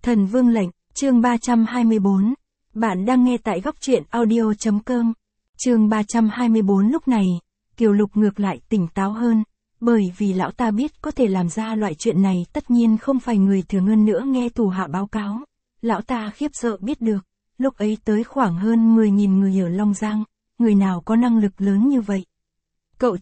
Thần Vương lệnh, chương 324. Bạn đang nghe tại góc truyện audio.com. Chương 324 lúc này, Kiều Lục ngược lại tỉnh táo hơn, bởi vì lão ta biết có thể làm ra loại chuyện này tất nhiên không phải người thường hơn nữa nghe thủ hạ báo cáo. Lão ta khiếp sợ biết được, lúc ấy tới khoảng hơn 10.000 người ở Long Giang, người nào có năng lực lớn như vậy. Cậu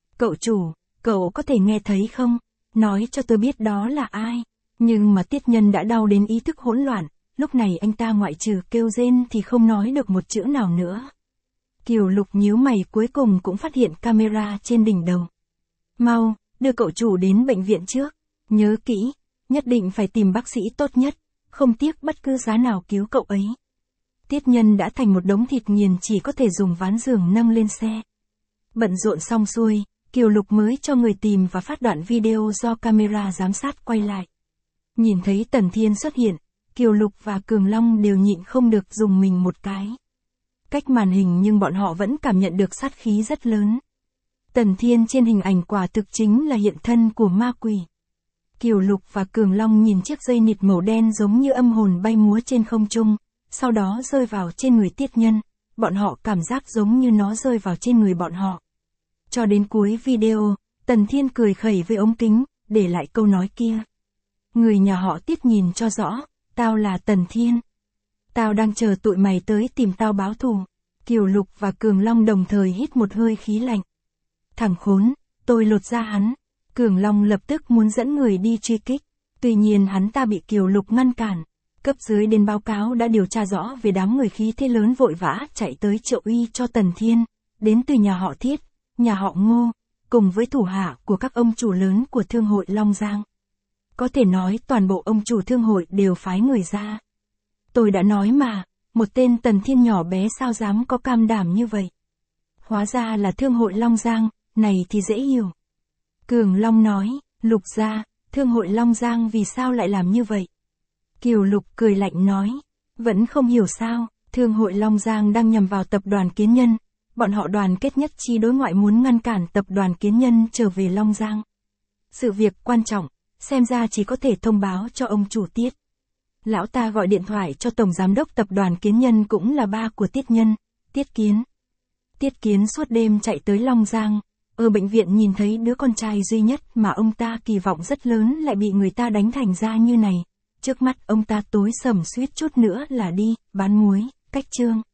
chủ, cậu có thể nghe thấy không? Nói cho tôi biết đó là ai. Nhưng mà Tiết Nhân đã đau đến ý thức hỗn loạn, lúc này anh ta ngoại trừ kêu rên thì không nói được một chữ nào nữa. Kiều Lục nhíu mày cuối cùng cũng phát hiện camera trên đỉnh đầu. Mau, đưa cậu chủ đến bệnh viện trước. Nhớ kỹ, nhất định phải tìm bác sĩ tốt nhất, không tiếc bất cứ giá nào cứu cậu ấy. Tiết Nhân đã thành một đống thịt nghiền chỉ có thể dùng ván giường nâng lên xe. Bận rộn xong xuôi, Kiều Lục mới cho người tìm và phát đoạn video do camera giám sát quay lại. Nhìn thấy Tần Thiên xuất hiện, Kiều Lục và Cường Long đều nhịn không được dùng mình một cái. Cách màn hình nhưng bọn họ vẫn cảm nhận được sát khí rất lớn. Tần Thiên trên hình ảnh quả thực chính là hiện thân của ma quỷ. Kiều Lục và Cường Long nhìn chiếc dây nịt màu đen giống như âm hồn bay múa trên không trung, sau đó rơi vào trên người Tiết Nhân, bọn họ cảm giác giống như nó rơi vào trên người bọn họ. Cho đến cuối video, Tần Thiên cười khẩy với ống kính, để lại câu nói kia. Người nhà họ Tiết nhìn cho rõ, tao là Tần Thiên. Tao đang chờ tụi mày tới tìm tao báo thù. Kiều Lục và Cường Long đồng thời hít một hơi khí lạnh. Thằng khốn, tôi lột da hắn. Cường Long lập tức muốn dẫn người đi truy kích. Tuy nhiên hắn ta bị Kiều Lục ngăn cản. Cấp dưới đến báo cáo đã điều tra rõ về đám người khí thế lớn vội vã chạy tới triệu uy cho Tần Thiên. Đến từ nhà họ Thiết, nhà họ Ngô, cùng với thủ hạ của các ông chủ lớn của Thương hội Long Giang. Có thể nói toàn bộ ông chủ thương hội đều phái người ra. Tôi đã nói mà, một tên Tần Thiên nhỏ bé sao dám có cam đảm như vậy. Hóa ra là Thương hội Long Giang, này thì dễ hiểu. Cường Long nói, Lục gia, Thương hội Long Giang vì sao lại làm như vậy? Kiều Lục cười lạnh nói, vẫn không hiểu sao, Thương hội Long Giang đang nhằm vào tập đoàn Kiến Nhân. Bọn họ đoàn kết nhất chi đối ngoại muốn ngăn cản tập đoàn Kiến Nhân trở về Long Giang. Sự việc quan trọng, xem ra chỉ có thể thông báo cho ông chủ Tiết. Lão ta gọi điện thoại cho Tổng Giám đốc tập đoàn Kiến Nhân cũng là ba của Tiết Nhân, Tiết Kiến. Tiết Kiến suốt đêm chạy tới Long Giang, ở bệnh viện nhìn thấy đứa con trai duy nhất mà ông ta kỳ vọng rất lớn lại bị người ta đánh thành ra như này. Trước mắt ông ta tối sầm suýt chút nữa là đi, bán muối, cách chương.